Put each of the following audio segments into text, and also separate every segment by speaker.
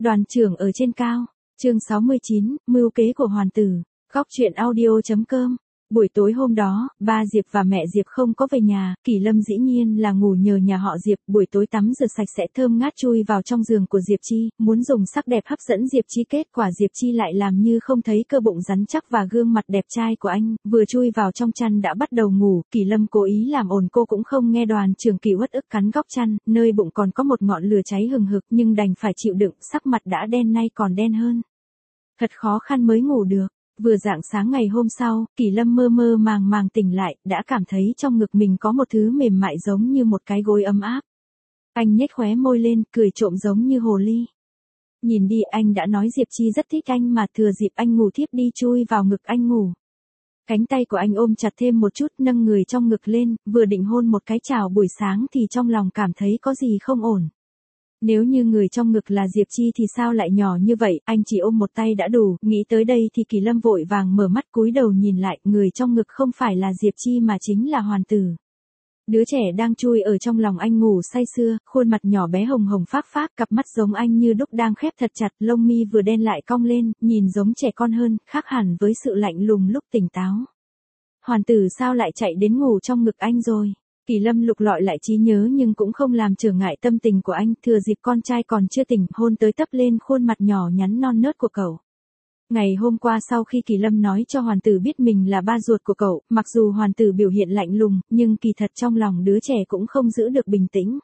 Speaker 1: Đoàn trưởng ở trên cao. Chương 69, mưu kế của hoàn tử. Góc truyện audio.com. Buổi tối hôm đó, ba Diệp và mẹ Diệp không có về nhà, Kỳ Lâm dĩ nhiên là ngủ nhờ nhà họ Diệp, buổi tối tắm rửa sạch sẽ thơm ngát chui vào trong giường của Diệp Chi, muốn dùng sắc đẹp hấp dẫn Diệp Chi, kết quả Diệp Chi lại làm như không thấy cơ bụng rắn chắc và gương mặt đẹp trai của anh, vừa chui vào trong chăn đã bắt đầu ngủ, Kỳ Lâm cố ý làm ồn cô cũng không nghe, Đoàn trưởng Kỳ uất ức cắn góc chăn, nơi bụng còn có một ngọn lửa cháy hừng hực nhưng đành phải chịu đựng, sắc mặt đã đen nay còn đen hơn. Thật khó khăn mới ngủ được. Vừa rạng sáng ngày hôm sau, Kỳ Lâm mơ mơ màng màng tỉnh lại, đã cảm thấy trong ngực mình có một thứ mềm mại giống như một cái gối ấm áp. Anh nhếch khóe môi lên, cười trộm giống như hồ ly. Nhìn đi, anh đã nói Diệp Chi rất thích anh mà, thừa dịp anh ngủ thiếp đi chui vào ngực anh ngủ. Cánh tay của anh ôm chặt thêm một chút, nâng người trong ngực lên, vừa định hôn một cái chào buổi sáng thì trong lòng cảm thấy có gì không ổn. Nếu như người trong ngực là Diệp Chi thì sao lại nhỏ như vậy, anh chỉ ôm một tay đã đủ, nghĩ tới đây thì Kỳ Lâm vội vàng mở mắt cúi đầu nhìn lại, người trong ngực không phải là Diệp Chi mà chính là Hoàn Tử. Đứa trẻ đang chui ở trong lòng anh ngủ say sưa, khuôn mặt nhỏ bé hồng hồng phác phác, cặp mắt giống anh như đúc đang khép thật chặt, lông mi vừa đen lại cong lên, nhìn giống trẻ con hơn, khác hẳn với sự lạnh lùng lúc tỉnh táo. Hoàn Tử sao lại chạy đến ngủ trong ngực anh rồi? Kỳ Lâm lục lọi lại trí nhớ nhưng cũng không làm trở ngại tâm tình của anh, thừa dịp con trai còn chưa tỉnh, hôn tới tấp lên khuôn mặt nhỏ nhắn non nớt của cậu. Ngày hôm qua sau khi Kỳ Lâm nói cho Hoàn Tử biết mình là ba ruột của cậu, mặc dù Hoàn Tử biểu hiện lạnh lùng, nhưng kỳ thật trong lòng đứa trẻ cũng không giữ được bình tĩnh.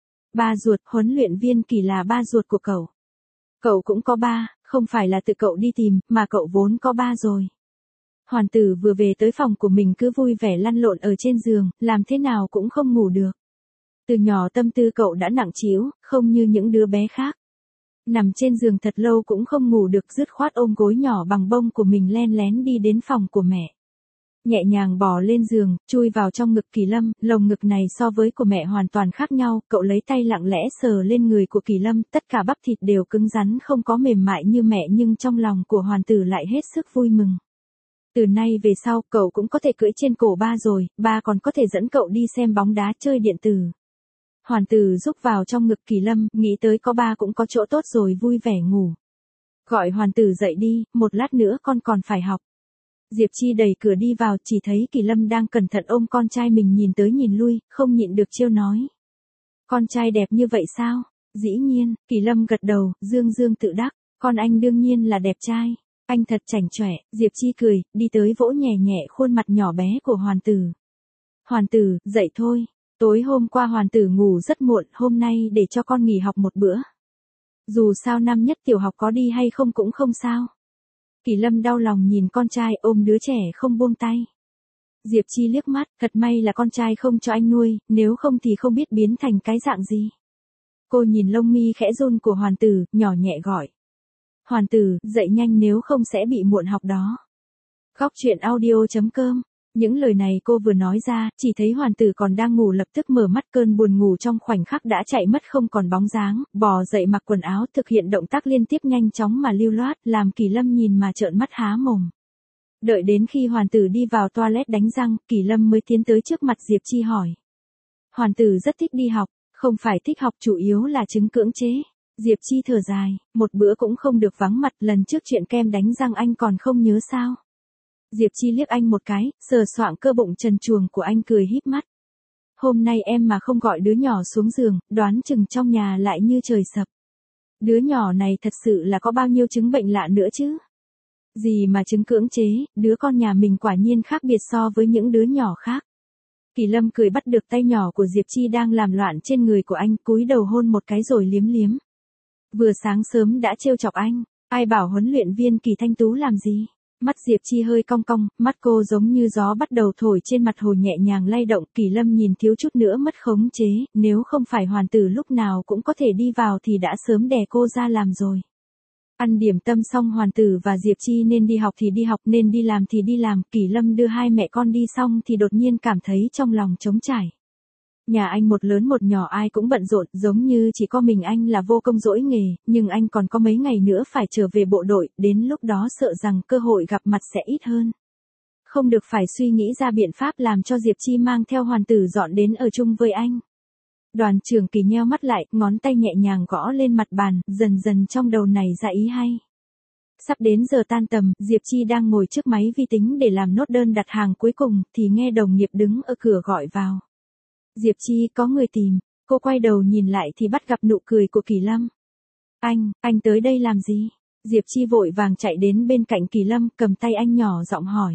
Speaker 1: Ba ruột, huấn luyện viên Kỳ là ba ruột của cậu. Cậu cũng có ba, không phải là tự cậu đi tìm, mà cậu vốn có ba rồi. Hoàn Tử vừa về tới phòng của mình cứ vui vẻ lăn lộn ở trên giường, làm thế nào cũng không ngủ được. Từ nhỏ tâm tư cậu đã nặng trĩu, không như những đứa bé khác. Nằm trên giường thật lâu cũng không ngủ được, dứt khoát ôm gối nhỏ bằng bông của mình len lén đi đến phòng của mẹ. Nhẹ nhàng bò lên giường, chui vào trong ngực Kỳ Lâm, lồng ngực này so với của mẹ hoàn toàn khác nhau, cậu lấy tay lặng lẽ sờ lên người của Kỳ Lâm, tất cả bắp thịt đều cứng rắn không có mềm mại như mẹ nhưng trong lòng của Hoàn Tử lại hết sức vui mừng. Từ nay về sau, cậu cũng có thể cưỡi trên cổ ba rồi, ba còn có thể dẫn cậu đi xem bóng đá, chơi điện tử. Hoàn Tử rúc vào trong ngực Kỳ Lâm, nghĩ tới có ba cũng có chỗ tốt rồi, vui vẻ ngủ. Gọi Hoàn Tử dậy đi, một lát nữa con còn phải học. Diệp Chi đẩy cửa đi vào, chỉ thấy Kỳ Lâm đang cẩn thận ôm con trai mình nhìn tới nhìn lui, không nhịn được trêu nói. Con trai đẹp như vậy sao? Dĩ nhiên, Kỳ Lâm gật đầu, dương dương tự đắc, con anh đương nhiên là đẹp trai. Anh thật chảnh chọe, Diệp Chi cười, đi tới vỗ nhẹ nhẹ khuôn mặt nhỏ bé của Hoàn Tử. Hoàn Tử, dậy thôi. Tối hôm qua Hoàn Tử ngủ rất muộn, hôm nay để cho con nghỉ học một bữa. Dù sao năm nhất tiểu học có đi hay không cũng không sao. Kỳ Lâm đau lòng nhìn con trai ôm đứa trẻ không buông tay. Diệp Chi liếc mắt, thật may là con trai không cho anh nuôi, nếu không thì không biết biến thành cái dạng gì. Cô nhìn lông mi khẽ run của Hoàn Tử, nhỏ nhẹ gọi. Hoàn Tử, dậy nhanh nếu không sẽ bị muộn học đó. Góc truyện audio.com. Những lời này cô vừa nói ra, chỉ thấy Hoàn Tử còn đang ngủ lập tức mở mắt, cơn buồn ngủ trong khoảnh khắc đã chạy mất không còn bóng dáng, bò dậy mặc quần áo, thực hiện động tác liên tiếp nhanh chóng mà lưu loát, làm Kỳ Lâm nhìn mà trợn mắt há mồm. Đợi đến khi Hoàn Tử đi vào toilet đánh răng, Kỳ Lâm mới tiến tới trước mặt Diệp Chi hỏi. Hoàn Tử rất thích đi học, không phải thích học, chủ yếu là chứng cưỡng chế. Diệp Chi thở dài, một bữa cũng không được vắng mặt, lần trước chuyện kem đánh răng anh còn không nhớ sao? Diệp Chi liếc anh một cái, sờ soạng cơ bụng trần truồng của anh, cười híp mắt. Hôm nay em mà không gọi đứa nhỏ xuống giường, đoán chừng trong nhà lại như trời sập. Đứa nhỏ này thật sự là có bao nhiêu chứng bệnh lạ nữa chứ? Gì mà chứng cưỡng chế, đứa con nhà mình quả nhiên khác biệt so với những đứa nhỏ khác. Kỳ Lâm cười bắt được tay nhỏ của Diệp Chi đang làm loạn trên người của anh, cúi đầu hôn một cái rồi liếm liếm. Vừa sáng sớm đã trêu chọc anh, ai bảo huấn luyện viên Kỳ thanh tú làm gì? Mắt Diệp Chi hơi cong cong, mắt cô giống như gió bắt đầu thổi trên mặt hồ nhẹ nhàng lay động, Kỳ Lâm nhìn thiếu chút nữa mất khống chế, nếu không phải Hoàn Tử lúc nào cũng có thể đi vào thì đã sớm đè cô ra làm rồi. Ăn điểm tâm xong Hoàn Tử và Diệp Chi nên đi học thì đi học, nên đi làm thì đi làm, Kỳ Lâm đưa hai mẹ con đi xong thì đột nhiên cảm thấy trong lòng trống trải. Nhà anh một lớn một nhỏ ai cũng bận rộn, giống như chỉ có mình anh là vô công dỗi nghề, nhưng anh còn có mấy ngày nữa phải trở về bộ đội, đến lúc đó sợ rằng cơ hội gặp mặt sẽ ít hơn. Không được phải suy nghĩ ra biện pháp làm cho Diệp Chi mang theo Hoàn Tử dọn đến ở chung với anh. Đoàn trưởng Kỳ nheo mắt lại, ngón tay nhẹ nhàng gõ lên mặt bàn, dần dần trong đầu này ra ý hay. Sắp đến giờ tan tầm, Diệp Chi đang ngồi trước máy vi tính để làm nốt đơn đặt hàng cuối cùng, thì nghe đồng nghiệp đứng ở cửa gọi vào. Diệp Chi, có người tìm. Cô quay đầu nhìn lại thì bắt gặp nụ cười của Kỳ Lâm. Anh tới đây làm gì? Diệp Chi vội vàng chạy đến bên cạnh Kỳ Lâm, cầm tay anh nhỏ giọng hỏi.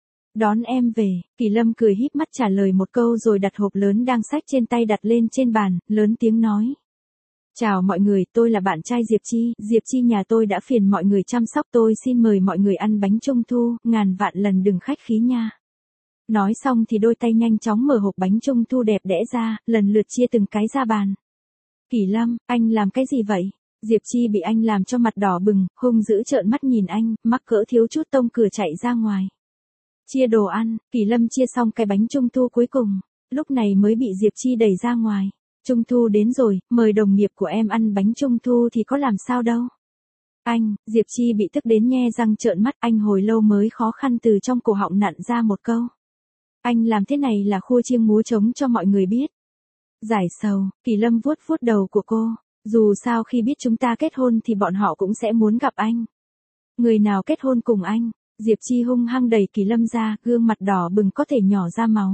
Speaker 1: Đón em về. Kỳ Lâm cười híp mắt trả lời một câu rồi đặt hộp lớn đang xách trên tay đặt lên trên bàn, lớn tiếng nói. Chào mọi người, tôi là bạn trai Diệp Chi nhà tôi đã phiền mọi người chăm sóc tôi, xin mời mọi người ăn bánh trung thu, ngàn vạn lần đừng khách khí nha. Nói xong thì đôi tay nhanh chóng mở hộp bánh trung thu đẹp đẽ ra, lần lượt chia từng cái ra bàn. Kỳ Lâm, anh làm cái gì vậy? Diệp Chi bị anh làm cho mặt đỏ bừng, hung dữ trợn mắt nhìn anh, mắc cỡ thiếu chút tông cửa chạy ra ngoài. Chia đồ ăn, Kỳ Lâm chia xong cái bánh trung thu cuối cùng, lúc này mới bị Diệp Chi đẩy ra ngoài. Trung thu đến rồi, mời đồng nghiệp của em ăn bánh trung thu thì có làm sao đâu. Anh, Diệp Chi bị tức đến nhe răng trợn mắt, anh hồi lâu mới khó khăn từ trong cổ họng nặn ra một câu. Anh làm thế này là khua chiêng múa trống cho mọi người biết. Giải sầu, Kỳ Lâm vuốt vuốt đầu của cô. Dù sao khi biết chúng ta kết hôn thì bọn họ cũng sẽ muốn gặp anh. Người nào kết hôn cùng anh? Diệp Chi hung hăng đẩy Kỳ Lâm ra, gương mặt đỏ bừng có thể nhỏ ra máu.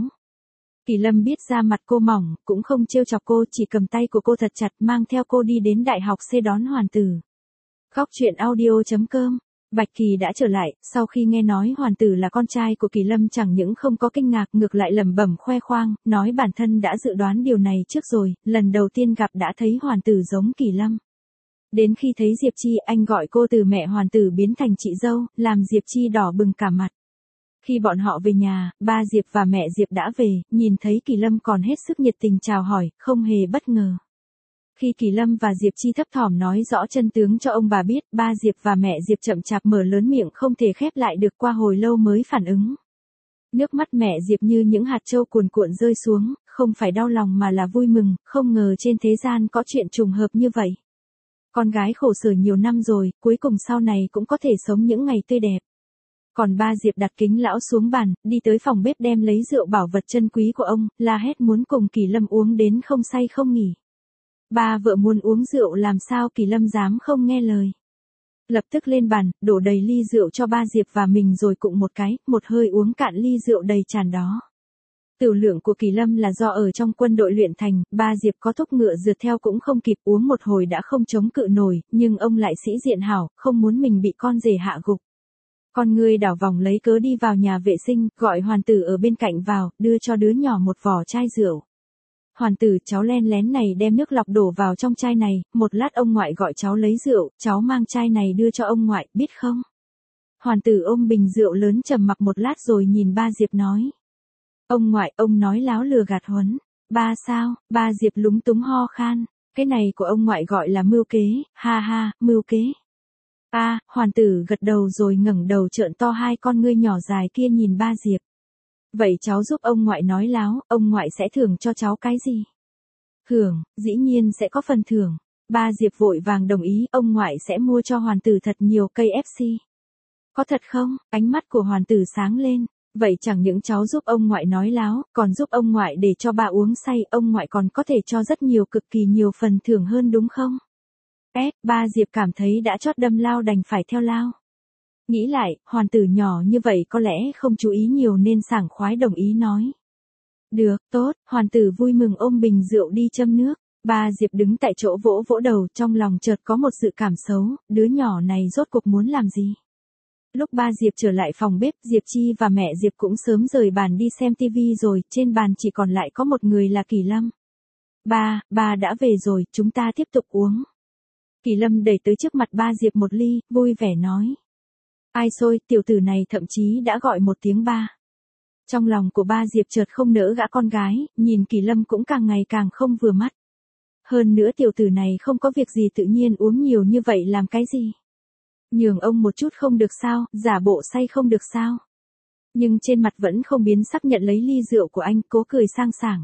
Speaker 1: Kỳ Lâm biết da mặt cô mỏng, cũng không trêu chọc cô, chỉ cầm tay của cô thật chặt mang theo cô đi đến đại học C đón Hoàn Tử. Góc truyện audio.com. Bạch Kỳ đã trở lại, sau khi nghe nói Hoàn Tử là con trai của Kỳ Lâm chẳng những không có kinh ngạc, ngược lại lẩm bẩm khoe khoang, nói bản thân đã dự đoán điều này trước rồi, lần đầu tiên gặp đã thấy Hoàn Tử giống Kỳ Lâm. Đến khi thấy Diệp Chi, anh gọi cô từ mẹ Hoàn Tử biến thành chị dâu, làm Diệp Chi đỏ bừng cả mặt. Khi bọn họ về nhà, ba Diệp và mẹ Diệp đã về, nhìn thấy Kỳ Lâm còn hết sức nhiệt tình chào hỏi, không hề bất ngờ. Khi Kỳ Lâm và Diệp Chi thấp thỏm nói rõ chân tướng cho ông bà biết, ba Diệp và mẹ Diệp chậm chạp mở lớn miệng không thể khép lại được, qua hồi lâu mới phản ứng. Nước mắt mẹ Diệp như những hạt châu cuồn cuộn rơi xuống, không phải đau lòng mà là vui mừng, không ngờ trên thế gian có chuyện trùng hợp như vậy. Con gái khổ sở nhiều năm rồi, cuối cùng sau này cũng có thể sống những ngày tươi đẹp. Còn ba Diệp đặt kính lão xuống bàn, đi tới phòng bếp đem lấy rượu bảo vật chân quý của ông, la hét muốn cùng Kỳ Lâm uống đến không say không nghỉ. Ba vợ muốn uống rượu làm sao Kỳ Lâm dám không nghe lời. Lập tức lên bàn, đổ đầy ly rượu cho ba Diệp và mình rồi cụng một cái, một hơi uống cạn ly rượu đầy tràn đó. Tửu lượng của Kỳ Lâm là do ở trong quân đội luyện thành, ba Diệp có thúc ngựa rượt theo cũng không kịp, uống một hồi đã không chống cự nổi, nhưng ông lại sĩ diện hảo, không muốn mình bị con rể hạ gục. Con người đảo vòng lấy cớ đi vào nhà vệ sinh, gọi Hoàn Tử ở bên cạnh vào, đưa cho đứa nhỏ một vỏ chai rượu. Hoàn Tử, cháu len lén này đem nước lọc đổ vào trong chai này, một lát ông ngoại gọi cháu lấy rượu, cháu mang chai này đưa cho ông ngoại, biết không? Hoàn Tử ôm bình rượu lớn trầm mặc một lát rồi nhìn ba Diệp nói. Ông ngoại, ông nói láo lừa gạt huấn. Ba sao? Ba Diệp lúng túng ho khan. Cái này của ông ngoại gọi là mưu kế, ha ha, mưu kế. Hoàn Tử gật đầu rồi ngẩng đầu trợn to hai con ngươi nhỏ dài kia nhìn ba Diệp. Vậy cháu giúp ông ngoại nói láo, ông ngoại sẽ thưởng cho cháu cái gì? Thưởng, dĩ nhiên sẽ có phần thưởng. Ba Diệp vội vàng đồng ý, ông ngoại sẽ mua cho Hoàn Tử thật nhiều cây FC. Có thật không? Ánh mắt của Hoàn Tử sáng lên. Vậy chẳng những cháu giúp ông ngoại nói láo, còn giúp ông ngoại để cho ba uống say, ông ngoại còn có thể cho rất nhiều, cực kỳ nhiều phần thưởng hơn đúng không? Ba Diệp cảm thấy đã chót đâm lao đành phải theo lao. Nghĩ lại, Hoàn Tử nhỏ như vậy có lẽ không chú ý nhiều nên sảng khoái đồng ý nói. Được, tốt, Hoàn Tử vui mừng ôm bình rượu đi châm nước. Ba Diệp đứng tại chỗ vỗ vỗ đầu, trong lòng chợt có một sự cảm xấu, đứa nhỏ này rốt cuộc muốn làm gì? Lúc ba Diệp trở lại phòng bếp, Diệp Chi và mẹ Diệp cũng sớm rời bàn đi xem tivi rồi, trên bàn chỉ còn lại có một người là Kỳ Lâm. Ba đã về rồi, chúng ta tiếp tục uống. Kỳ Lâm đẩy tới trước mặt ba Diệp một ly, vui vẻ nói. Ai xôi, tiểu tử này thậm chí đã gọi một tiếng ba. Trong lòng của ba Diệp chợt không nỡ gã con gái, nhìn Kỳ Lâm cũng càng ngày càng không vừa mắt. Hơn nữa tiểu tử này không có việc gì tự nhiên uống nhiều như vậy làm cái gì? Nhường ông một chút không được sao, giả bộ say không được sao? Nhưng trên mặt vẫn không biến sắc nhận lấy ly rượu của anh, cố cười sang sảng.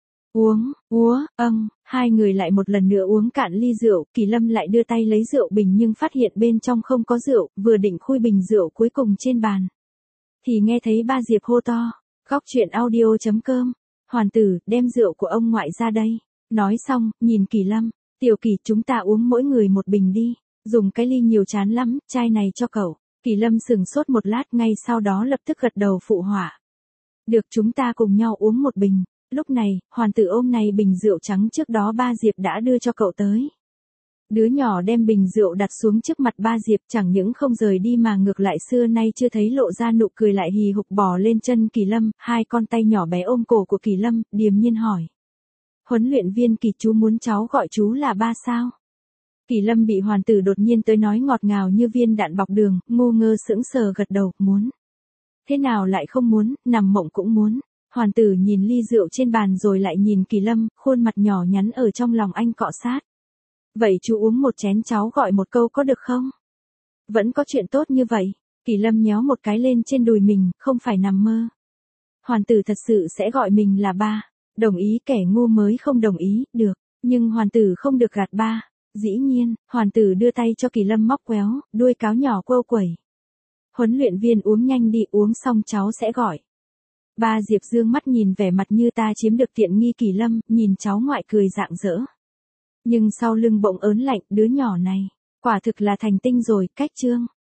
Speaker 1: Hai người lại một lần nữa uống cạn ly rượu, Kỳ Lâm lại đưa tay lấy rượu bình nhưng phát hiện bên trong không có rượu, vừa định khui bình rượu cuối cùng trên bàn. Thì nghe thấy ba Diệp hô to, góc truyện audio.com, Hoàn Tử, đem rượu của ông ngoại ra đây. Nói xong, nhìn Kỳ Lâm, Tiểu Kỳ chúng ta uống mỗi người một bình đi, dùng cái ly nhiều chán lắm, chai này cho cậu. Kỳ Lâm sững sốt một lát ngay sau đó lập tức gật đầu phụ họa. Được chúng ta cùng nhau uống một bình. Lúc này, Hoàn Tử ôm này bình rượu trắng trước đó ba Diệp đã đưa cho cậu tới. Đứa nhỏ đem bình rượu đặt xuống trước mặt ba Diệp chẳng những không rời đi mà ngược lại xưa nay chưa thấy lộ ra nụ cười lại hì hục bò lên chân Kỳ Lâm, hai con tay nhỏ bé ôm cổ của Kỳ Lâm, điềm nhiên hỏi. Huấn luyện viên Kỳ chú muốn cháu gọi chú là ba sao? Kỳ Lâm bị Hoàn Tử đột nhiên tới nói ngọt ngào như viên đạn bọc đường, ngu ngơ sững sờ gật đầu, muốn. Thế nào lại không muốn, nằm mộng cũng muốn. Hoàn Tử nhìn ly rượu trên bàn rồi lại nhìn Kỳ Lâm, khuôn mặt nhỏ nhắn ở trong lòng anh cọ sát. Vậy chú uống một chén cháu gọi một câu có được không? Vẫn có chuyện tốt như vậy. Kỳ Lâm nhéo một cái lên trên đùi mình, không phải nằm mơ. Hoàn Tử thật sự sẽ gọi mình là ba. Đồng ý kẻ ngu mới không đồng ý, được. Nhưng Hoàn Tử không được gạt ba. Dĩ nhiên, Hoàn Tử đưa tay cho Kỳ Lâm móc quéo, đuôi cáo nhỏ quơ quẩy. Huấn luyện viên uống nhanh đi, uống xong cháu sẽ gọi. Ba Diệp dương mắt nhìn vẻ mặt như ta chiếm được tiện nghi Kỳ Lâm, nhìn cháu ngoại cười rạng rỡ. Nhưng sau lưng bỗng ớn lạnh, đứa nhỏ này, quả thực là thành tinh rồi, cách trương.